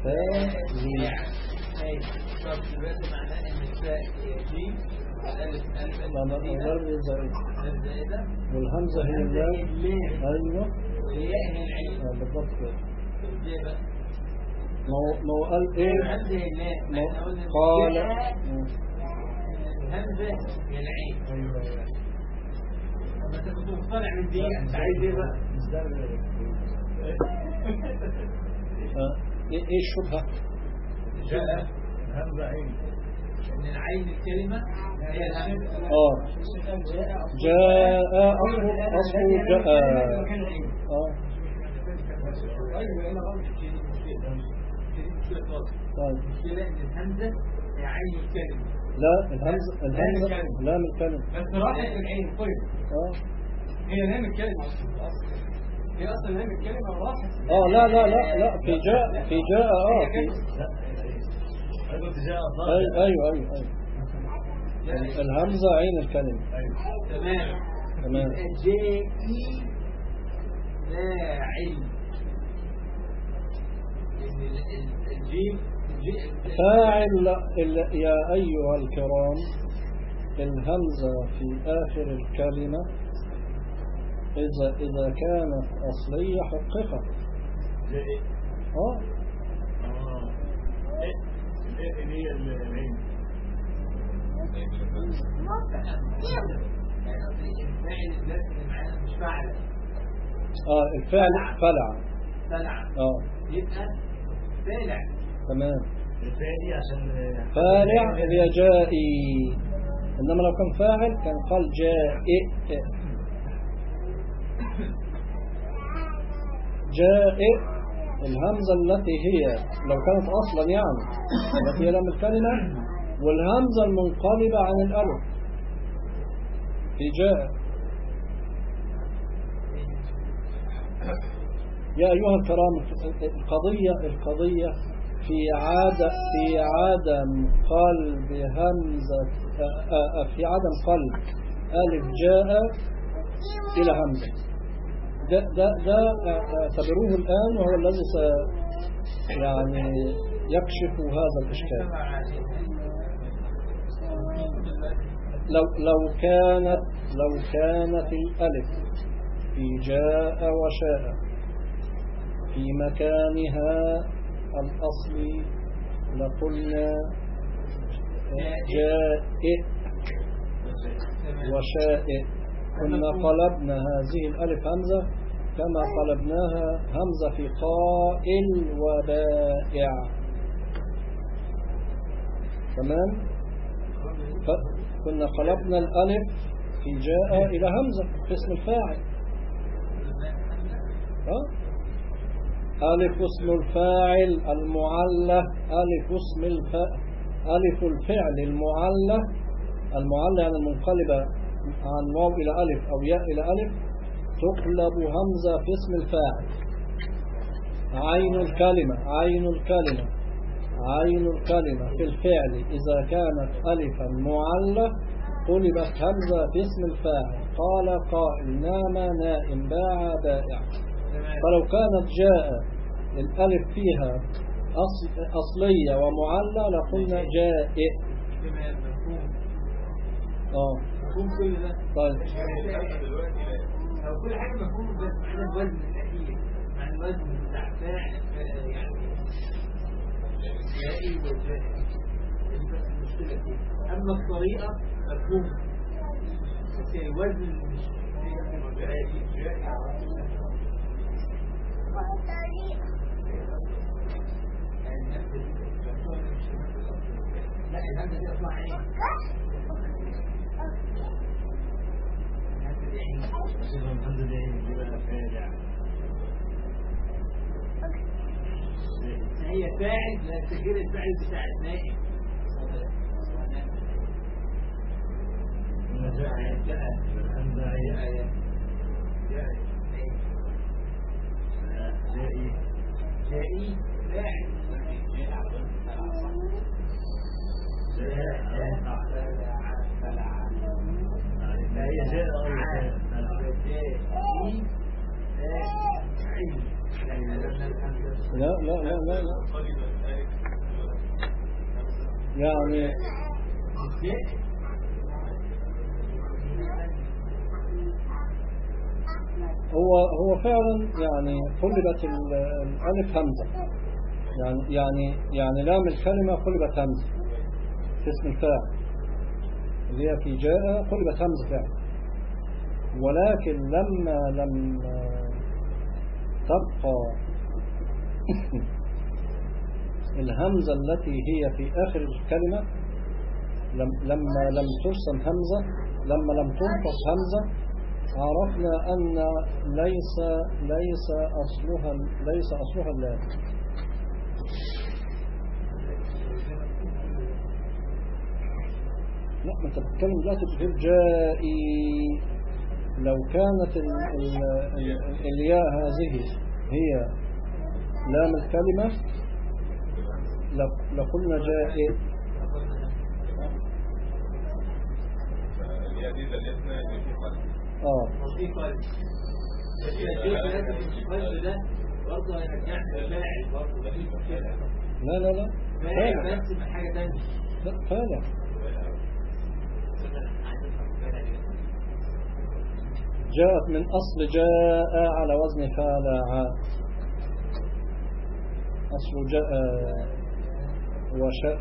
فالع. طب دلوقتي معناه ان الفاء جيم والالف غير زائدة والهمزة هي اللام. ايوه والياء هي العين. بالضبط كده. ازاي بقى؟ ما هو قال ايه؟ الهمزة هي اللام. قال الهمزة هي العين. ايوه طب انت كنت مقتنع من دي، انت عايز ايه بقى؟ ايه الشبهة؟ جاء همزة عين، ان العين الكلمة هي الهمزة. جاء اصله جاء. طيب كده ان الهمزة هي عين الكلمة. لا الهمزة لام الكلمة بس راحت العين. طيب هي لام الكلمة هي اصلا لام الكلمة راحت. لا في جاء في ايوه الهمزة عين الكلمة. تمام جاء لاعب. الجيم فاعل. يا أيها الكرام الهمزة في آخر الكلمة إذا كانت أصلية حققت. هي العين. مش فاعل. الفعل فلع. يبقى فالع. تمام. الفعل عشان فالع هي جائي، إنما لو كان فاعل كان قال جائي. جائي الهمزة التي هي لو كانت أصلا يعني التي هي لام الكلمة، والهمزة المنقلبة عن الألف في جاء. يا أيها الكرام القضية في عدم قلب همزة في عدم قلب ألف جاء إلى همزة. ده اعتبروه الآن وهو الذي يعني يكشف هذا الإشكال. لو كانت الألف في جاء وشاء في مكانها الأصلي لقلنا جاء وشاء، كنا قلبنا هذه الألف همزة كما قلبناها همزة في قائل وبائع. تمام. كنا قلبنا الألف في جاء إلى همزة في اسم الفاعل. ألف اسم الفاعل المعلى، ألف الفعل المعلى يعني المنقلبة عن واو إلى ألف أو ياء إلى ألف تقلب همزة في اسم الفاعل. عين الكلمة في الفعل إذا كانت ألفا معلى قلبت همزة في اسم الفاعل. قال قائل، نام نائم، باع بائع. فلو كانت جاء الألف فيها أصلية ومعلى لقلنا جاء. كل ده طيب لو كل حاجة مفهوم بس معنى الوزن الأخير، معنى الوزن بتاع فاعل يعني جائي وجائي، بس المشكلة دي. أما الطريقة مفهومة، بس الوزن مش جائي. لا الهمزة دي أصلا عين. هي فاعل لا تغيير الفعل بتاع النائم. جائي فاعل لا هي جاء لا لا لا لا, لا. يعني هو فعلا يعني قلبت الألف همزة، يعني لام الكلمة قلبت همزة في اسم الفاعل اللي هي في جاء، قلبت همزة فعلا. ولكن لما لم تبقى الهمزة التي هي في آخر الكلمة، لما لم ترسم همزة، لما لم تنطق همزة، عرفنا أن ليس أصلها اللام. لا، ما انت بتتكلم دلوقتي بغير جائي. لو كانت الياء هذه هي لام الكلمة لقلنا جائي. الياء دي دلتنا ان في قلب. في قلب. القلب ده برضه هيرجعنا للفاعل برضه، مفيش مشكلة. لا فاعل بس بحاجة تانية. لا فعلا جاءت من أصل جاء على وزن فالع، أصل جاء وشاء،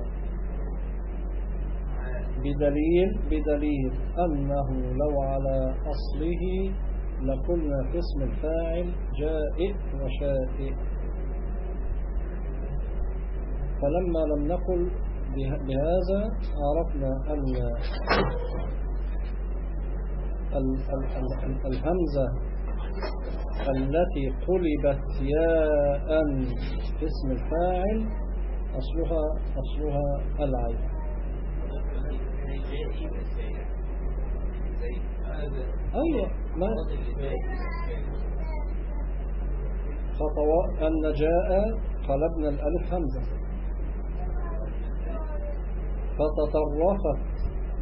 بدليل أنه لو على أصله لقلنا في اسم الفاعل جاء وشاء. فلما لم نقل بهذا عرفنا أن الهمزة التي قلبت ياء في اسم الفاعل أصلها العين. أيوة، ما خطوات أن جاء قلبنا الألف همزة فتطرفت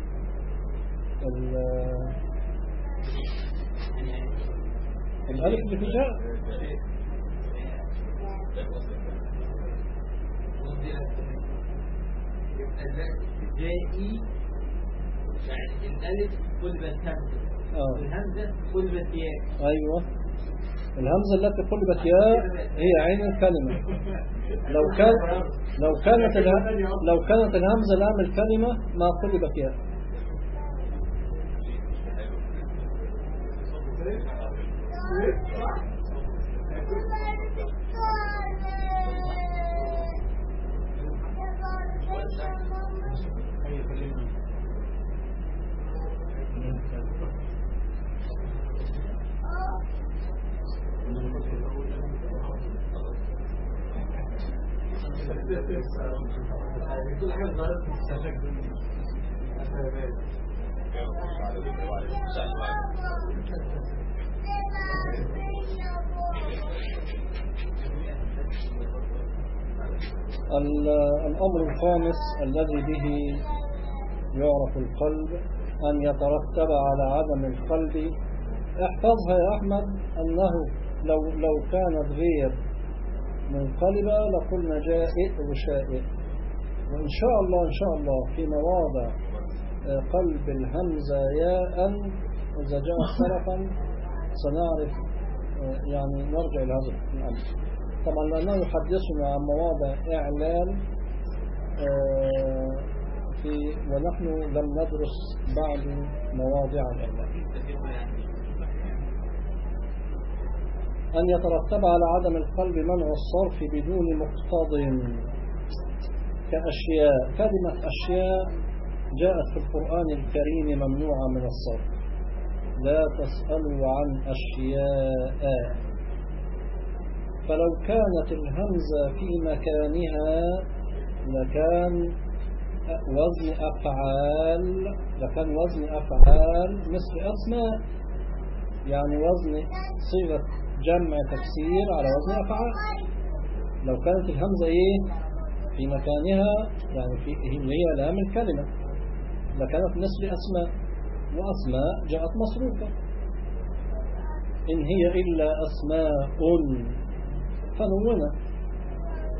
الألف اللي في جاء. جائي يعني الألف قلبت همزة والهمزة قلبت ياء. أيوة، الهمزة التي قلبت ياء هي عين الكلمة. لو كانت الهمزة لام الكلمة ما قلبت ياء. كل حاجة ظهرت في الشاشة. الأمر الخامس الذي به يعرف القلب أن يترتب على عدم القلب. احفظها يا أحمد، أنه لو كانت غير منقلبة لقلنا جائع وشائع. وإن شاء الله في مواضع قلب الهمزة ياء إذا جاء سلفا سنعرف، يعني نرجع إلى هذا الأمر طبعا، لأنه يحدثنا عن مواضع إعلان ونحن لم ندرس بعد مواضع الإعلان. أن يترتب على عدم القلب منع الصرف بدون مقتضٍ كأشياء. كلمة أشياء جاءت في القرآن الكريم ممنوعة من الصرف. لا تسألوا عن أشياء. فلو كانت الهمزة في مكانها لكان وزن أفعال مثل أسماء، يعني وزن صيغة جمع تفسير على وزن أفعال. لو كانت الهمزة في مكانها، يعني هي لام الكلمة، لكانت مثل أسماء، وأسماء جاءت مصروفة. إن هي إلا أسماء فنونة.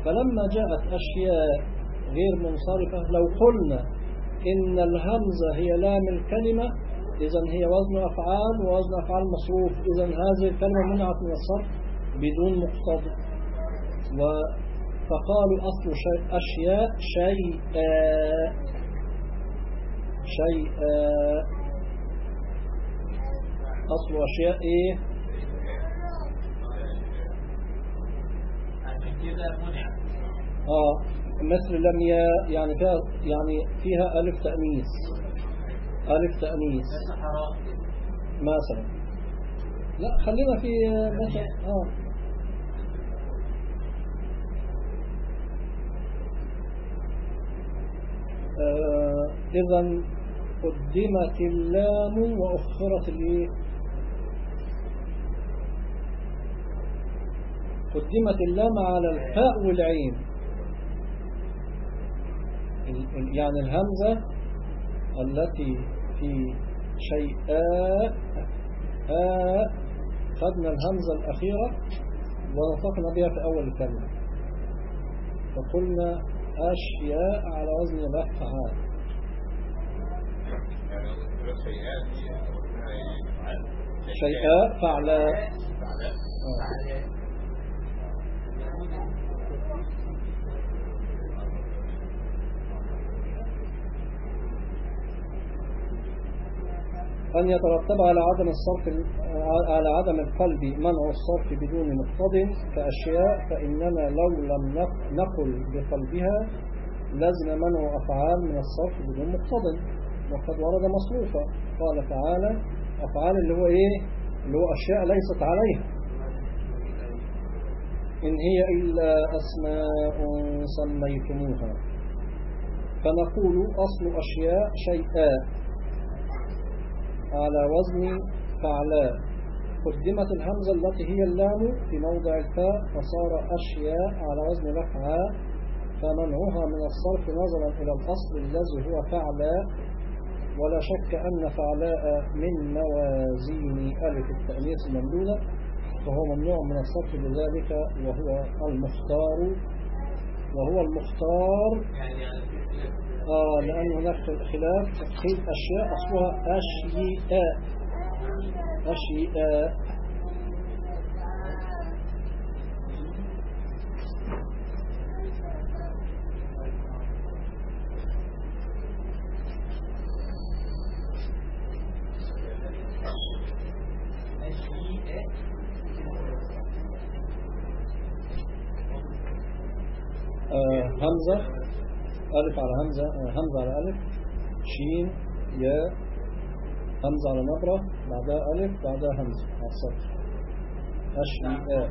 فلما جاءت أشياء غير منصرفة، لو قلنا إن الهمزة هي لام الكلمة إذن هي وزن أفعال، ووزن أفعال مصروف، إذن هذه الكلمة منعت من الصرف بدون مقتضى. فقالوا أصل أشياء شيئا، أصل أشياء إيه؟ مثل لم يعني فيها ألف تأنيث، ألف تأنيث مثلا. لا خلينا في مثلا إذن قدمت اللام وأخرت الايه؟ قدمت اللام على الفاء والعين، يعني الهمزة التي في شيئاء خدنا الهمزة الأخيرة ونطقنا بها في أول الكلمة، فقلنا أشياء على وزن الأفعال. شيئاء فعلاء. أن يترتب على عدم الصرف على عدم القلب منع الصرف بدون مقتض كأشياء، فإننا لو لم نقل بقلبها لازم منع أفعال من الصرف بدون مقتض، وقد ورد مصروفا. قال تعالى أفعال اللي هو إيه؟ اللي هو أشياء ليست عليها، إن هي إلا أسماء سميتموها. فنقول أصل أشياء شيئا على وزن فعلاء، قدمت الهمزة التي هي اللام في موضع الفاء فصار أشياء على وزن الأفعال، فمنعها من الصرف نظرا إلى الأصل الذي هو فعلاء. ولا شك أن فعلاء من موازين ألف التأنيث الممدودة، فهو ممنوع من الصرف لذلك وهو المختار لأن هناك خلاف في أشياء أصلها أشياء. همزة ألف على همزة، همزة على ألف، شين ياء، همزة على نبرة، بعدها ألف، بعدها همزة على السطر. أشياء.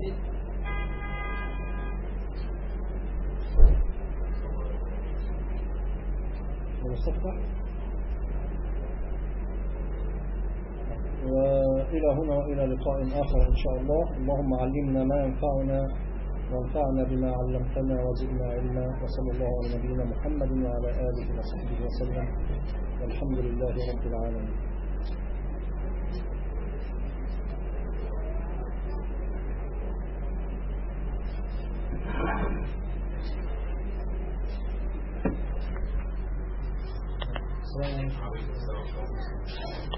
وإلى هنا وإلى لقاء آخر إن شاء الله. اللهم علمنا ما ينفعنا وانفعنا بما علمتنا وزدنا علما، وصلى الله على نبينا محمد وعلى آله وصحبه وسلم، والحمد لله رب العالمين.